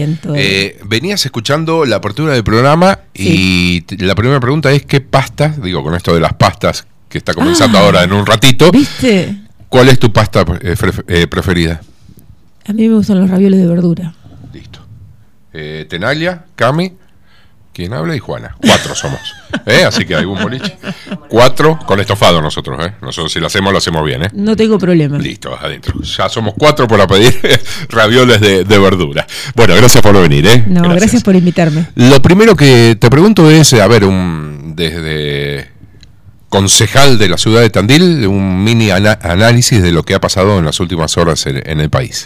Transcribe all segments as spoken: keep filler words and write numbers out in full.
Eh, venías escuchando la apertura del programa y sí. La primera pregunta es ¿qué pasta, digo con esto de las pastas que está comenzando ah, ahora en un ratito, ¿viste? ¿Cuál es tu pasta eh, eh, preferida? A mí me gustan los ravioles de verdura. Listo. Eh, Tenalia, Cami, ¿quién habla? Y Juana. Cuatro somos. ¿Eh? Así que hay un boliche. Cuatro con estofado nosotros, ¿eh? Nosotros si lo hacemos, lo hacemos bien, ¿eh? No tengo problema. Listo, adentro. Ya somos cuatro para pedir ravioles de, de verdura. Bueno, gracias por venir, ¿eh? No, gracias. gracias por invitarme. Lo primero que te pregunto es, a ver, un desde concejal de la ciudad de Tandil, un mini ana- análisis de lo que ha pasado en las últimas horas en, en el país.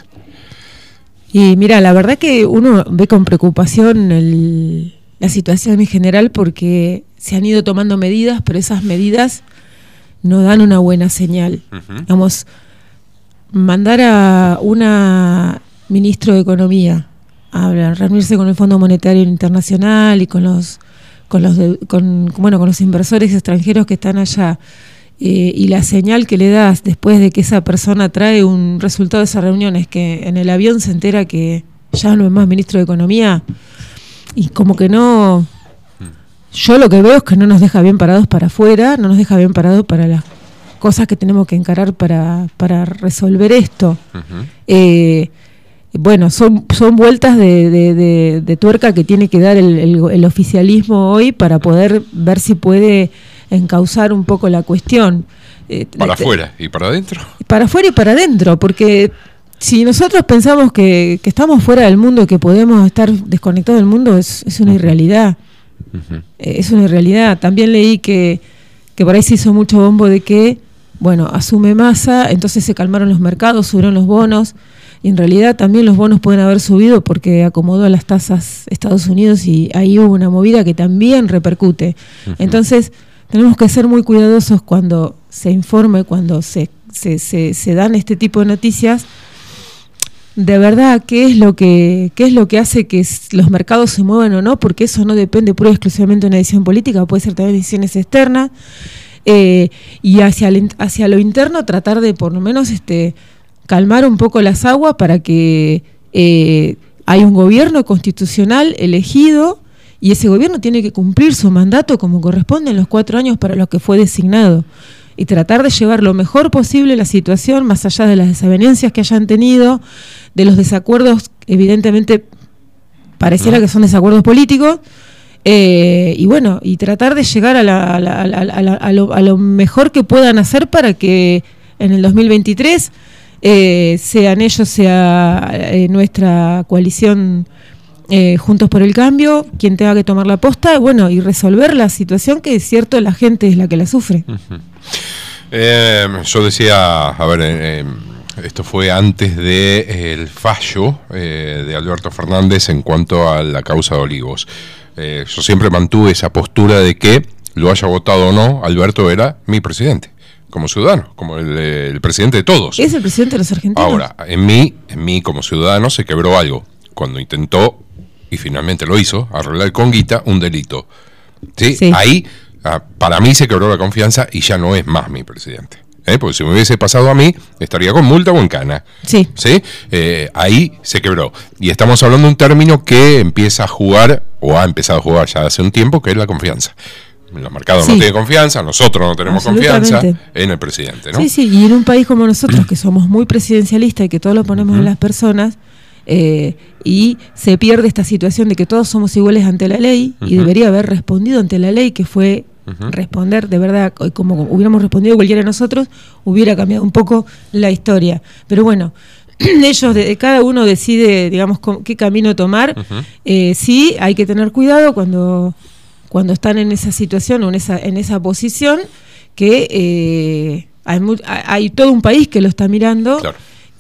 Y mira, la verdad que uno ve con preocupación el, la situación en general porque se han ido tomando medidas, pero esas medidas no dan una buena señal. Uh-huh. Digamos, mandar a una ministro de Economía a reunirse con el Fondo Monetario Internacional y con los con los de, con bueno con los inversores extranjeros que están allá, eh, y la señal que le das después de que esa persona trae un resultado de esa reunión es que en el avión se entera que ya no es más ministro de Economía, y como que no, yo lo que veo es que no nos deja bien parados para afuera, no nos deja bien parados para las cosas que tenemos que encarar para, para resolver esto. Uh-huh. eh, Bueno, son son vueltas de, de, de, de tuerca que tiene que dar el, el, el oficialismo hoy para poder ver si puede encauzar un poco la cuestión. Eh, para afuera y para adentro. Para afuera y para adentro, porque si nosotros pensamos que, que estamos fuera del mundo y que podemos estar desconectados del mundo, es, es una irrealidad. Uh-huh. Eh, es una irrealidad. También leí que, que por ahí se hizo mucho bombo de que, bueno, asume Massa, entonces se calmaron los mercados, subieron los bonos. Y en realidad también los bonos pueden haber subido porque acomodó las tasas Estados Unidos y ahí hubo una movida que también repercute. Uh-huh. Entonces tenemos que ser muy cuidadosos cuando se informe, cuando se, se, se, se dan este tipo de noticias, de verdad qué es lo que qué es lo que hace que los mercados se muevan o no, porque eso no depende pura y exclusivamente de una decisión política, puede ser también decisiones externas, eh, y hacia, el, hacia lo interno tratar de por lo menos este calmar un poco las aguas para que eh, hay un gobierno constitucional elegido y ese gobierno tiene que cumplir su mandato como corresponde en los cuatro años para los que fue designado y tratar de llevar lo mejor posible la situación más allá de las desavenencias que hayan tenido, de los desacuerdos, evidentemente pareciera no. que son desacuerdos políticos, eh, y bueno, y tratar de llegar a, la, a, la, a, la, a, la, a, lo, a lo mejor que puedan hacer para que en el dos mil veintitrés Eh, sean ellos, sea eh, nuestra coalición eh, Juntos por el Cambio, quien tenga que tomar la posta, bueno, y resolver la situación que es cierto, la gente es la que la sufre. Uh-huh. Eh, yo decía, a ver, eh, esto fue antes de eh, el fallo eh, de Alberto Fernández en cuanto a la causa de Olivos. Eh, yo siempre mantuve esa postura de que, lo haya votado o no, Alberto era mi presidente. Como ciudadano, como el, el presidente de todos. Es el presidente de los argentinos. Ahora, en mí, en mí como ciudadano se quebró algo cuando intentó, y finalmente lo hizo, arreglar con guita un delito. ¿Sí? Sí. Ahí, para mí se quebró la confianza y ya no es más mi presidente. ¿Eh? Porque si me hubiese pasado a mí, estaría con multa o en cana. Sí. ¿Sí? Eh, ahí se quebró. Y estamos hablando de un término que empieza a jugar, o ha empezado a jugar ya hace un tiempo, que es la confianza. Los mercados sí. no tienen confianza, nosotros no tenemos confianza en el presidente, ¿no? Sí, sí, y en un país como nosotros, que somos muy presidencialistas y que todo lo ponemos uh-huh. en las personas, eh, y se pierde esta situación de que todos somos iguales ante la ley, uh-huh. y debería haber respondido ante la ley, que fue uh-huh. responder, de verdad, como hubiéramos respondido cualquiera de nosotros, hubiera cambiado un poco la historia. Pero bueno, ellos, de, cada uno decide, digamos, con, qué camino tomar. Uh-huh. Eh, sí, hay que tener cuidado cuando... cuando están en esa situación o en esa, en esa posición, que eh, hay, muy, hay todo un país que lo está mirando, claro.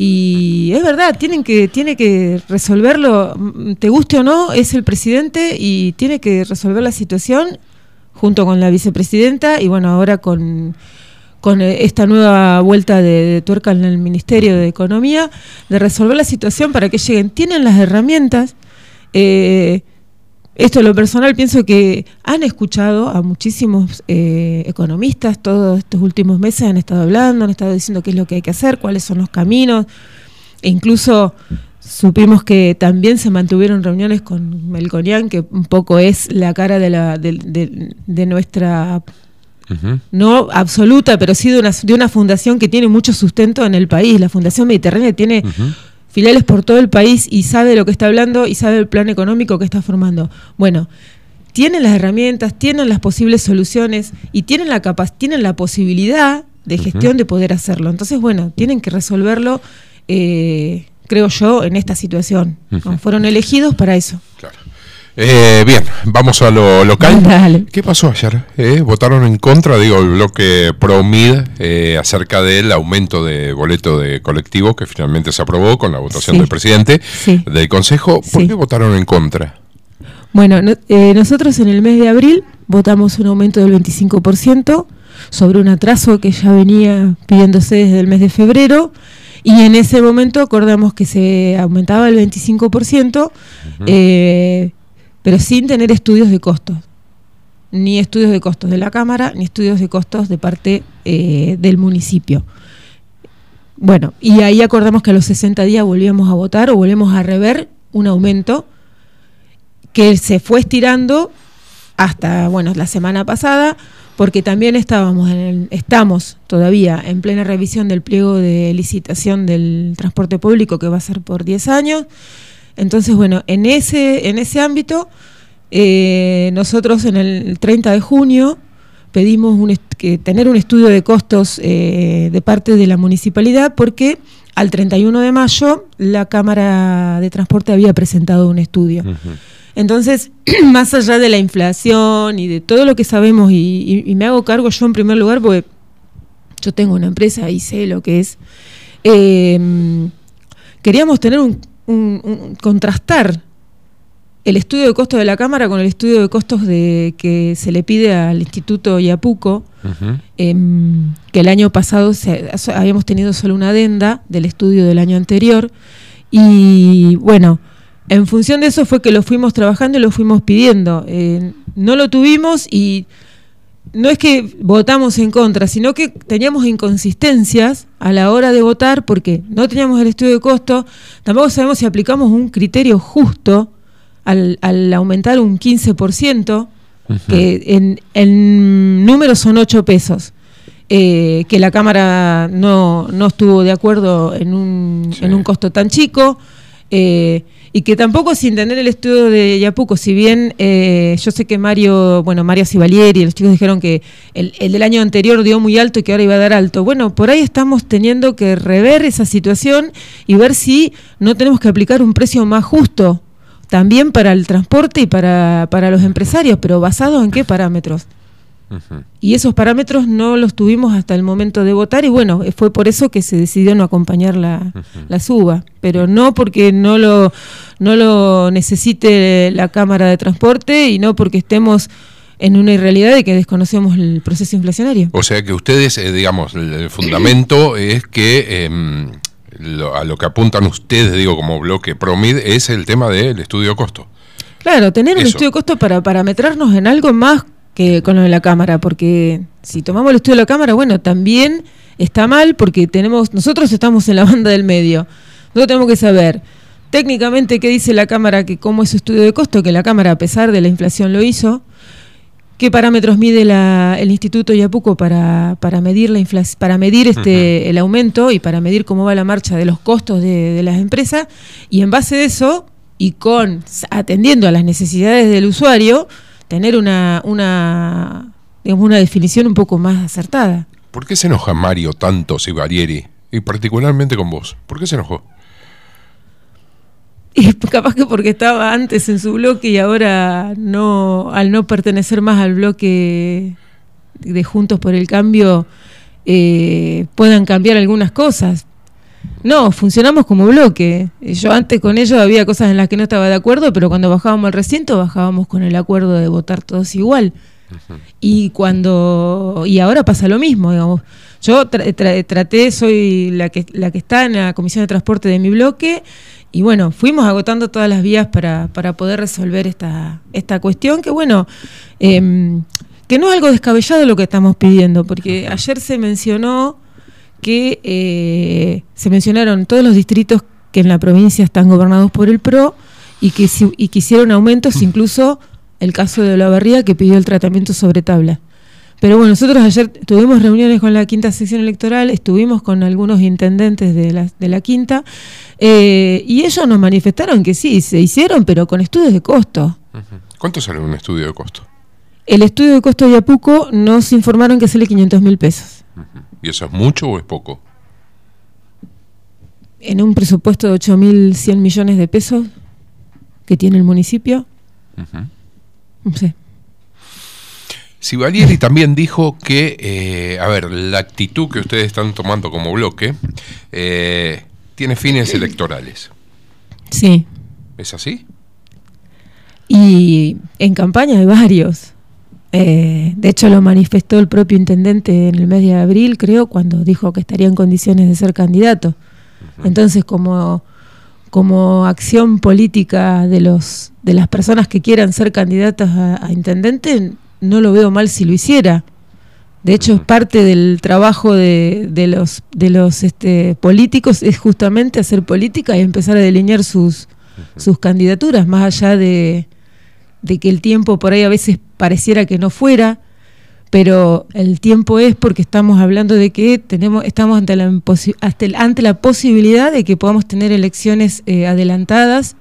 Y es verdad, tienen que, tiene que resolverlo, te guste o no, es el presidente y tiene que resolver la situación junto con la vicepresidenta y bueno, ahora con, con esta nueva vuelta de, de tuerca en el Ministerio de Economía, de resolver la situación para que lleguen, tienen las herramientas, eh, esto en lo personal pienso que han escuchado a muchísimos eh, economistas, todos estos últimos meses han estado hablando, han estado diciendo qué es lo que hay que hacer, cuáles son los caminos, e incluso supimos que también se mantuvieron reuniones con Melconian, que un poco es la cara de, la, de, de, de nuestra, uh-huh. no absoluta, pero sí de una, de una fundación que tiene mucho sustento en el país. La Fundación Mediterránea tiene uh-huh. filiales por todo el país y sabe lo que está hablando y sabe el plan económico que está formando. Bueno, tienen las herramientas, tienen las posibles soluciones y tienen la capac- tienen la posibilidad de gestión uh-huh. de poder hacerlo. Entonces, bueno, tienen que resolverlo, eh, creo yo, en esta situación. Uh-huh. ¿No? Fueron elegidos para eso. Claro. Eh, bien, vamos a lo local. Dale. ¿Qué pasó ayer? ¿Eh? ¿Votaron en contra, digo, el bloque ProMid eh, acerca del aumento de boleto de colectivo que finalmente se aprobó con la votación sí. del presidente sí. del Consejo? ¿Por sí. qué votaron en contra? Bueno, no, eh, nosotros en el mes de abril votamos un aumento del veinticinco por ciento sobre un atraso que ya venía pidiéndose desde el mes de febrero, y en ese momento acordamos que se aumentaba el veinticinco por ciento, uh-huh. eh, pero sin tener estudios de costos, ni estudios de costos de la Cámara, ni estudios de costos de parte eh, del municipio. Bueno, y ahí acordamos que a los sesenta días volvíamos a votar o volvemos a rever un aumento que se fue estirando hasta, bueno, la semana pasada, porque también estábamos en el, estamos todavía en plena revisión del pliego de licitación del transporte público, que va a ser por diez años. Entonces, bueno, en ese, en ese ámbito, eh, nosotros en el treinta de junio pedimos un est- que tener un estudio de costos eh, de parte de la municipalidad, porque al treinta y uno de mayo la Cámara de Transporte había presentado un estudio. Uh-huh. Entonces, más allá de la inflación y de todo lo que sabemos, y, y, y me hago cargo yo en primer lugar, porque yo tengo una empresa y sé lo que es, eh, queríamos tener un, un, un contrastar el estudio de costos de la Cámara con el estudio de costos de que se le pide al Instituto Yapuco, uh-huh. eh, que el año pasado se, habíamos tenido solo una adenda del estudio del año anterior, y bueno, en función de eso fue que lo fuimos trabajando y lo fuimos pidiendo. Eh, no lo tuvimos y no es que votamos en contra, sino que teníamos inconsistencias a la hora de votar porque no teníamos el estudio de costo, tampoco sabemos si aplicamos un criterio justo al, al aumentar un quince por ciento, uh-huh. que en, en números son ocho pesos. Eh, que la Cámara no, no estuvo de acuerdo en un, sí. en un costo tan chico, eh, y que tampoco sin tener el estudio de Yapuco, si bien eh, yo sé que Mario, bueno, Mario Civalieri y los chicos dijeron que el, el del año anterior dio muy alto y que ahora iba a dar alto. Bueno, por ahí estamos teniendo que rever esa situación y ver si no tenemos que aplicar un precio más justo también para el transporte y para, para los empresarios, pero ¿basados en qué parámetros? Uh-huh. Y esos parámetros no los tuvimos hasta el momento de votar, y bueno, fue por eso que se decidió no acompañar la, uh-huh. la suba, pero no porque no lo, no lo necesite la Cámara de Transporte y no porque estemos en una irrealidad de que desconocemos el proceso inflacionario. O sea que ustedes, eh, digamos, el fundamento es que eh, lo, a lo que apuntan ustedes, digo, como bloque ProMid, es el tema del estudio de costo. Claro, tener eso. un estudio de costo para parametrarnos en algo más que con lo de la Cámara, porque si tomamos el estudio de la Cámara, bueno, también está mal porque tenemos, nosotros estamos en la banda del medio. Nosotros tenemos que saber técnicamente qué dice la Cámara, que cómo es su estudio de costo, que la Cámara a pesar de la inflación lo hizo, qué parámetros mide la, el Instituto Yapuco para, para medir la inflación, para medir este uh-huh. el aumento y para medir cómo va la marcha de los costos de, de las empresas, y en base a eso y con atendiendo a las necesidades del usuario, tener una, una, digamos, una definición un poco más acertada. ¿Por qué se enoja Mario tanto Civalieri? Y particularmente con vos. ¿Por qué se enojó? Y capaz que porque estaba antes en su bloque y ahora no, al no pertenecer más al bloque de Juntos por el Cambio, eh, puedan cambiar algunas cosas. No, funcionamos como bloque. Yo antes con ellos había cosas en las que no estaba de acuerdo, pero cuando bajábamos al recinto bajábamos con el acuerdo de votar todos igual. Uh-huh. Y cuando y ahora pasa lo mismo, digamos. Yo tra- tra- traté, soy la que la que está en la comisión de transporte de mi bloque, y bueno, fuimos agotando todas las vías para para poder resolver esta esta cuestión que bueno, eh, que no es algo descabellado lo que estamos pidiendo, porque ayer se mencionó que eh, se mencionaron todos los distritos que en la provincia están gobernados por el P R O y que, si, y que hicieron aumentos, incluso el caso de Olavarría, que pidió el tratamiento sobre tabla. Pero bueno, nosotros ayer tuvimos reuniones con la quinta sección electoral, estuvimos con algunos intendentes de la, de la quinta, eh, y ellos nos manifestaron que sí, se hicieron, pero con estudios de costo. Uh-huh. ¿Cuánto sale un estudio de costo? El estudio de costo de Apuco nos informaron que sale quinientos mil pesos. Uh-huh. ¿Y eso es mucho o es poco? En un presupuesto de ocho mil cien millones de pesos que tiene el municipio, uh-huh. no sé. Civalieri también dijo que, eh, a ver, la actitud que ustedes están tomando como bloque eh, tiene fines electorales. Sí. ¿Es así? Y en campaña hay varios. Eh, de hecho, lo manifestó el propio intendente en el mes de abril, creo, cuando dijo que estaría en condiciones de ser candidato. Uh-huh. Entonces, como, como acción política de, los, de las personas que quieran ser candidatas a, a intendente, no lo veo mal si lo hiciera. De hecho, es parte del trabajo de, de los, de los este, políticos, es justamente hacer política y empezar a delinear sus, sus candidaturas, más allá de, de que el tiempo por ahí a veces pareciera que no fuera, pero el tiempo es porque estamos hablando de que tenemos estamos ante la, hasta el, ante la posibilidad de que podamos tener elecciones eh, adelantadas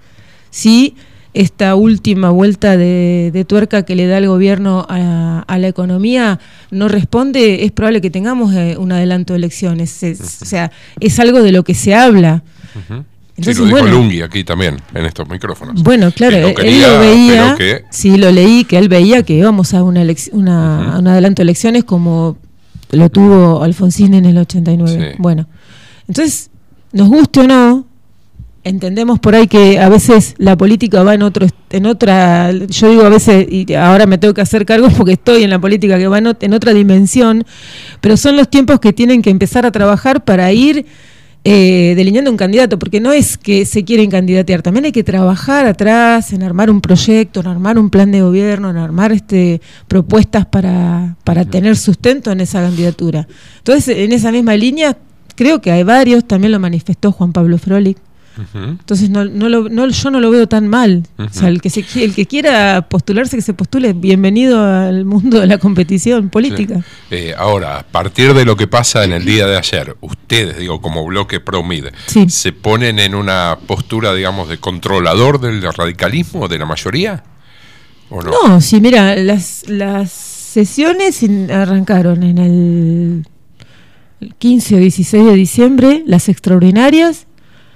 si esta última vuelta de, de tuerca que le da el gobierno a, a la economía no responde. Es probable que tengamos eh, un adelanto de elecciones. Es, uh-huh. O sea, es algo de lo que se habla. Uh-huh. Entonces, sí, lo dijo bueno, Lunghi aquí también, en estos micrófonos. Bueno, claro, no quería, él lo veía, que... sí, lo leí, que él veía que íbamos a una, elec- una uh-huh. un adelanto de elecciones como lo tuvo Alfonsín en el ochenta y nueve. Sí. Bueno, entonces, nos guste o no, entendemos por ahí que a veces la política va en otro en otra, yo digo a veces, y ahora me tengo que hacer cargo porque estoy en la política, que va en, en otra dimensión, pero son los tiempos que tienen que empezar a trabajar para ir eh, delineando un candidato, porque no es que se quieren candidatear, también hay que trabajar atrás en armar un proyecto, en armar un plan de gobierno, en armar este propuestas para, para tener sustento en esa candidatura. Entonces, en esa misma línea, creo que hay varios, también lo manifestó Juan Pablo Froelich. Uh-huh. Entonces no, no lo, no, yo no lo veo tan mal. Uh-huh. O sea, el que se, el que quiera postularse, que se postule, bienvenido al mundo de la competición política. Sí. Eh, ahora, a partir de lo que pasa en el día de ayer, ustedes, digo, como bloque PRO-M I D, sí. ¿se ponen en una postura, digamos, de controlador del radicalismo, de la mayoría? ¿O no? No, sí, mira, las, las sesiones arrancaron en el quince o dieciséis de diciembre, las extraordinarias.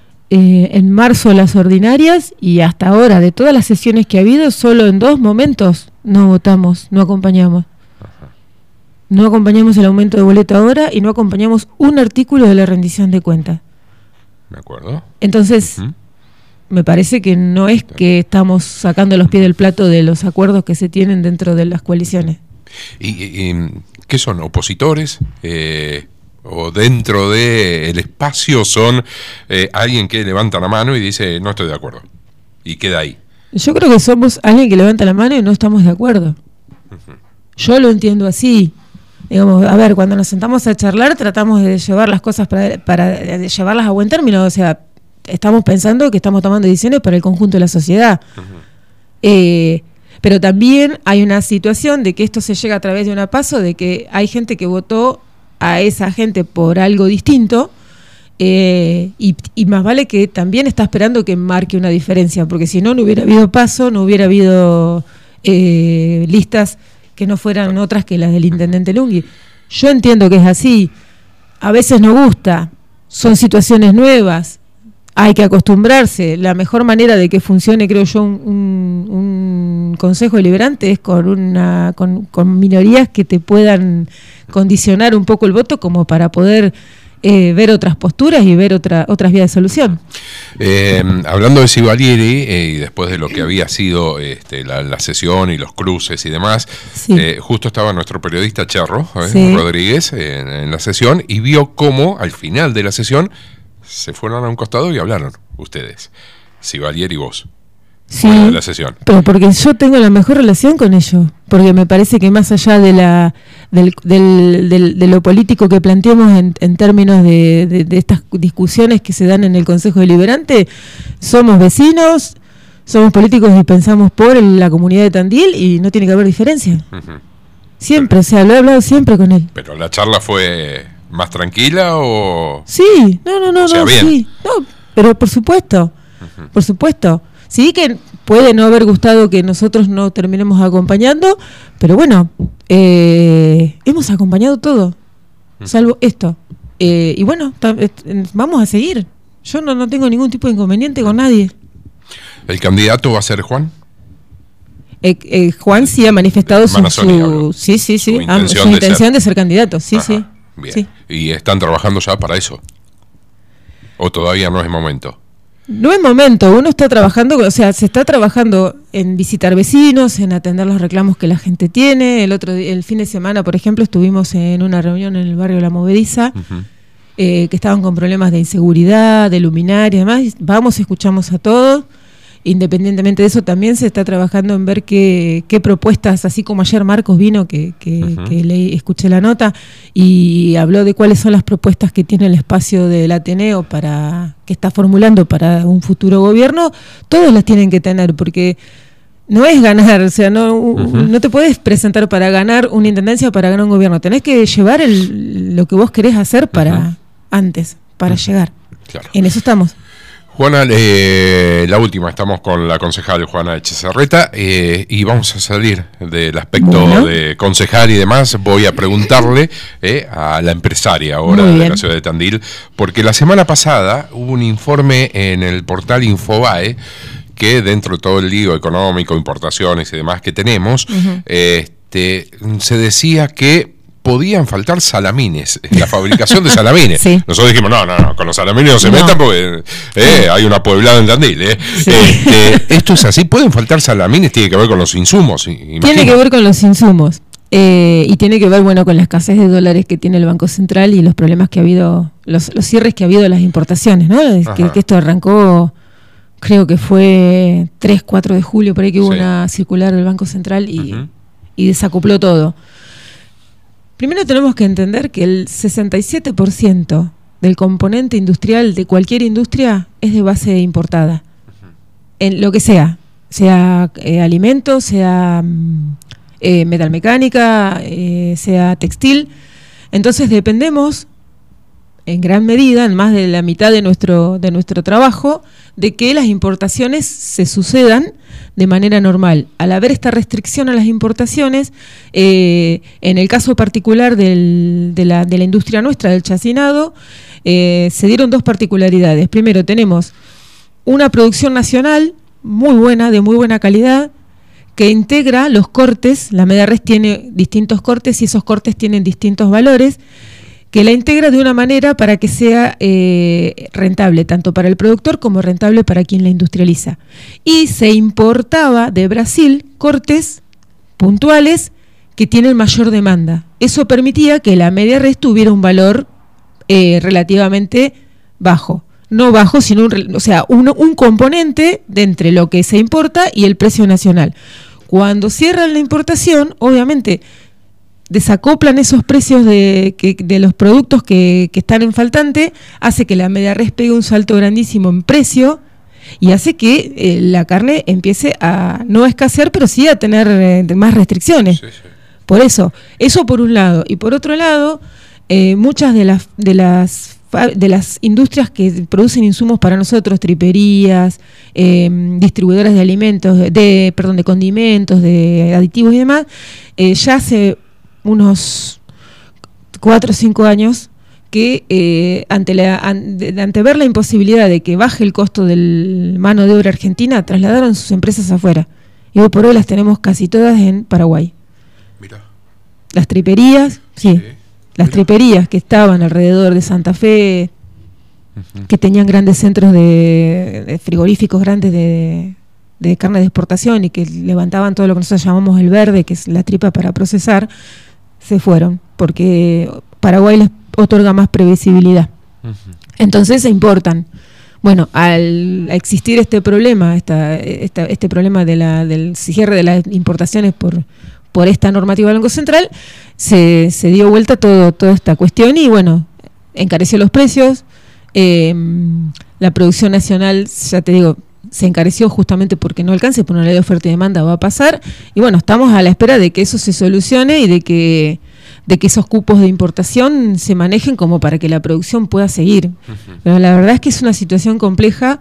Eh, en marzo las ordinarias, y hasta ahora de todas las sesiones que ha habido, solo en dos momentos no votamos, no acompañamos. Ajá. No acompañamos el aumento de boleta ahora y no acompañamos un artículo de la rendición de cuentas. ¿De acuerdo? Entonces, uh-huh. me parece que no es que estamos sacando los pies del plato de los acuerdos que se tienen dentro de las coaliciones. ¿Y, y, y qué son? ¿Opositores? Eh... o dentro del espacio son eh, alguien que levanta la mano y dice no estoy de acuerdo y queda ahí? Yo creo que somos alguien que levanta la mano y no estamos de acuerdo. Uh-huh. Yo lo entiendo así. Digamos, a ver, cuando nos sentamos a charlar tratamos de llevar las cosas para, para de llevarlas a buen término. O sea, estamos pensando que estamos tomando decisiones para el conjunto de la sociedad. Uh-huh. Eh, pero también hay una situación de que esto se llega a través de una PASO, de que hay gente que votó a esa gente por algo distinto, eh, y, y más vale que también está esperando que marque una diferencia, porque si no, no hubiera habido paso, no hubiera habido eh, listas que no fueran otras que las del intendente Lunghi. Yo entiendo que es así, a veces no gusta, son situaciones nuevas, hay que acostumbrarse. La mejor manera de que funcione, creo yo, un, un, un consejo deliberante es con una con, con minorías que te puedan condicionar un poco el voto como para poder eh, ver otras posturas y ver otra, otras vías de solución. Eh, hablando de Civalieri eh, y después de lo que había sido este, la, la sesión y los cruces y demás, sí. eh, justo estaba nuestro periodista Charro eh, sí. Rodríguez eh, en, en la sesión y vio cómo al final de la sesión se fueron a un costado y hablaron ustedes, Civalieri y vos. Sí, de la sesión. Pero porque yo tengo la mejor relación con ellos, porque me parece que más allá de la del, del, del, de lo político que planteemos en, en términos de, de, de estas discusiones que se dan en el Consejo Deliberante, somos vecinos, somos políticos y pensamos por el, la comunidad de Tandil y no tiene que haber diferencia. Uh-huh. Siempre, pero, o sea, lo he hablado siempre con él. ¿Pero la charla fue más tranquila o...? Sí, no, no, no, o sea, no, bien. sí, no, pero por supuesto, uh-huh. por supuesto. Sí que puede no haber gustado que nosotros no terminemos acompañando, pero bueno, eh, hemos acompañado todo, salvo esto. Eh, y bueno, vamos a seguir. Yo no, no tengo ningún tipo de inconveniente con nadie. ¿El candidato va a ser Juan? Eh, eh, Juan sí ha manifestado su, su, sí, sí, sí, su intención, su intención de, ser. de ser candidato, sí, Ajá, sí. Bien. sí. ¿Y están trabajando ya para eso? ¿O todavía no es momento? No es momento, uno está trabajando, o sea, se está trabajando en visitar vecinos, en atender los reclamos que la gente tiene. El otro el fin de semana, por ejemplo, estuvimos en una reunión en el barrio La Movediza, uh-huh. eh, que estaban con problemas de inseguridad, de luminaria y demás. Vamos, escuchamos a todos. Independientemente de eso, también se está trabajando en ver qué, qué propuestas, así como ayer Marcos vino, que, que, uh-huh. que le escuché la nota, y habló de cuáles son las propuestas que tiene el espacio del Ateneo para que está formulando para un futuro gobierno. Todos las tienen que tener, porque no es ganar, o sea, no, uh-huh. no te puedes presentar para ganar una intendencia o para ganar un gobierno. Tenés que llevar el, lo que vos querés hacer para uh-huh. antes, para uh-huh. llegar. Claro. En eso estamos. Juana, eh, la última, estamos con la concejal Juana Echezarreta eh, y vamos a salir del aspecto bueno. de concejal y demás. Voy a preguntarle eh, a la empresaria ahora de la ciudad de Tandil, porque la semana pasada hubo un informe en el portal Infobae que dentro de todo el lío económico, importaciones y demás que tenemos, uh-huh. este, se decía que podían faltar salamines, la fabricación de salamines. Sí. Nosotros dijimos, no, no, no, con los salamines no se no. metan porque eh, hay una pueblada en Tandil. Eh. Sí. Este, ¿esto es así? ¿Pueden faltar salamines? Tiene que ver con los insumos, imagino. Tiene que ver con los insumos. Eh, y tiene que ver, bueno, con la escasez de dólares que tiene el Banco Central y los problemas que ha habido, los, los cierres que ha habido de las importaciones, ¿no? Que, que esto arrancó, creo que fue tres, cuatro de julio, por ahí que hubo sí. una circular del Banco Central y, uh-huh. y desacopló todo. Primero tenemos que entender que el sesenta y siete por ciento del componente industrial de cualquier industria es de base importada. Uh-huh. En lo que sea, sea eh, alimentos, sea eh, metalmecánica, eh, sea textil. Entonces dependemos en gran medida, en más de la mitad de nuestro, de nuestro trabajo, de que las importaciones se sucedan de manera normal. Al haber esta restricción a las importaciones, eh, en el caso particular del, de, la, de la industria nuestra, del chacinado, eh, se dieron dos particularidades. Primero, tenemos una producción nacional muy buena, de muy buena calidad, que integra los cortes. La Media-Res tiene distintos cortes y esos cortes tienen distintos valores, que la integra de una manera para que sea eh, rentable, tanto para el productor como rentable para quien la industrializa. Y se importaba de Brasil cortes puntuales que tienen mayor demanda. Eso permitía que la Media-Res tuviera un valor eh, relativamente bajo. No bajo, sino un, o sea, un, un componente de entre lo que se importa y el precio nacional. Cuando cierran la importación, obviamente desacoplan esos precios de, que, de los productos que, que están en faltante, hace que la Media-Res pegue un salto grandísimo en precio y hace que eh, la carne empiece a no escasear, pero sí a tener eh, más restricciones. Sí, sí. Por eso, eso por un lado. Y por otro lado, eh, muchas de las, de las de las industrias que producen insumos para nosotros, triperías, eh, distribuidoras de alimentos, de perdón, de condimentos, de aditivos y demás, eh, ya hace unos cuatro o cinco años que eh, ante la ante, ante ver la imposibilidad de que baje el costo de mano de obra argentina, trasladaron sus empresas afuera. Y hoy por hoy las tenemos casi todas en Paraguay. Mirá. Las triperías, sí, sí. las Mirá. triperías que estaban alrededor de Santa Fe, uh-huh. que tenían grandes centros de, de frigoríficos grandes de, de carne de exportación y que levantaban todo lo que nosotros llamamos el verde, que es la tripa para procesar, se fueron, porque Paraguay les otorga más previsibilidad. Uh-huh. Entonces se importan. Bueno, al existir este problema, esta, esta, este problema de la, del cierre de las importaciones por, por esta normativa del Banco Central, se, se dio vuelta todo, toda esta cuestión y bueno, encareció los precios, eh, la producción nacional, ya te digo, se encareció justamente porque no alcance, por una ley de oferta y demanda va a pasar, y bueno, estamos a la espera de que eso se solucione y de que de que esos cupos de importación se manejen como para que la producción pueda seguir. Uh-huh. Pero la verdad es que es una situación compleja.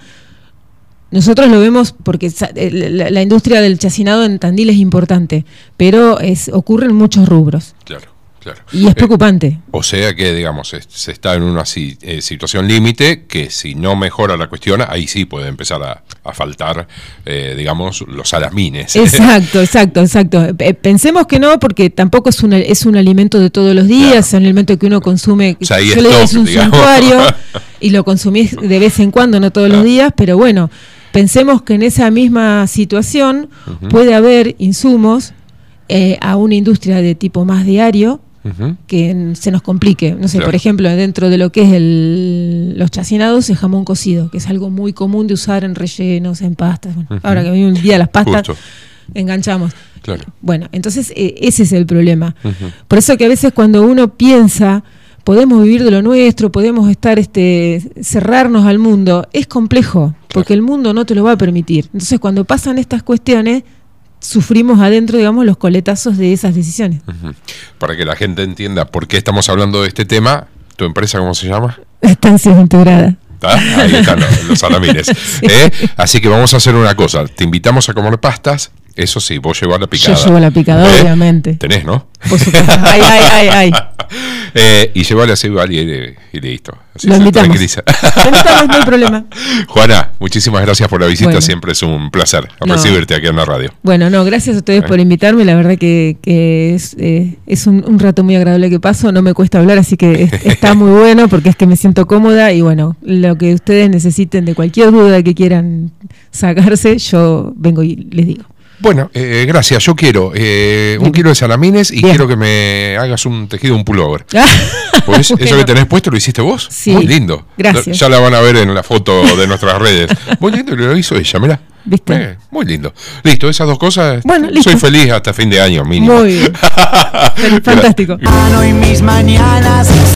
Nosotros lo vemos porque la, la industria del chacinado en Tandil es importante, pero es, ocurre en muchos rubros. Claro. Claro. Y es preocupante. Eh, o sea que, digamos, se, se está en una si, eh, situación límite que si no mejora la cuestión, ahí sí puede empezar a, a faltar, eh, digamos, los salamines. Exacto, exacto, exacto. Pensemos que no, porque tampoco es un, es un alimento de todos los días, claro. Es un alimento que uno consume, o sea, yo le digo, es un digamos. santuario, y lo consumís de vez en cuando, no todos claro. los días, pero bueno, pensemos que en esa misma situación uh-huh. puede haber insumos eh, a una industria de tipo más diario, Uh-huh. que se nos complique, no sé, claro. por ejemplo, dentro de lo que es el, los chacinados, el jamón cocido, que es algo muy común de usar en rellenos, en pastas. Bueno, uh-huh. Ahora que viene el día de las pastas, Justo. enganchamos. Claro. Bueno, entonces eh, ese es el problema. Uh-huh. Por eso que a veces cuando uno piensa, podemos vivir de lo nuestro, podemos estar, este, cerrarnos al mundo, es complejo, porque claro. el mundo no te lo va a permitir. Entonces cuando pasan estas cuestiones, sufrimos adentro, digamos, los coletazos de esas decisiones. Uh-huh. Para que la gente entienda por qué estamos hablando de este tema, ¿tu empresa cómo se llama? Estancias Integradas. ¿Ah? Ahí están los, los salamines. Sí. ¿Eh? Así que vamos a hacer una cosa, te invitamos a comer pastas, eso sí, vos llevas la picada. Yo llevo la picada, ¿Eh? obviamente. Tenés, ¿no? Por supuesto. Ay, ay, ay, ay. Eh, y llevarle así y, y, y listo. Así lo se invitamos. tranquiliza. Lo invitamos, no hay problema. Juana, muchísimas gracias por la visita. Bueno. Siempre es un placer no. recibirte aquí en la radio. Bueno, no, gracias a ustedes eh. por invitarme. La verdad que, que es, eh, es un, un rato muy agradable que paso. No me cuesta hablar, así que es, está muy bueno porque es que me siento cómoda. Y bueno, lo que ustedes necesiten de cualquier duda que quieran sacarse, yo vengo y les digo. Bueno, eh, gracias. Yo quiero eh, un kilo de salamines y Bien. quiero que me hagas un tejido, un pullover. Pues bueno. Eso que tenés puesto lo hiciste vos. Sí. Muy lindo. Gracias. Ya la van a ver en la foto de nuestras redes. Muy lindo, lo hizo ella, mirá. ¿Viste? Eh, muy lindo. Listo, esas dos cosas. Bueno, listo. Soy feliz hasta fin de año, mínimo. Muy bien. Fantástico. Y mis mañanas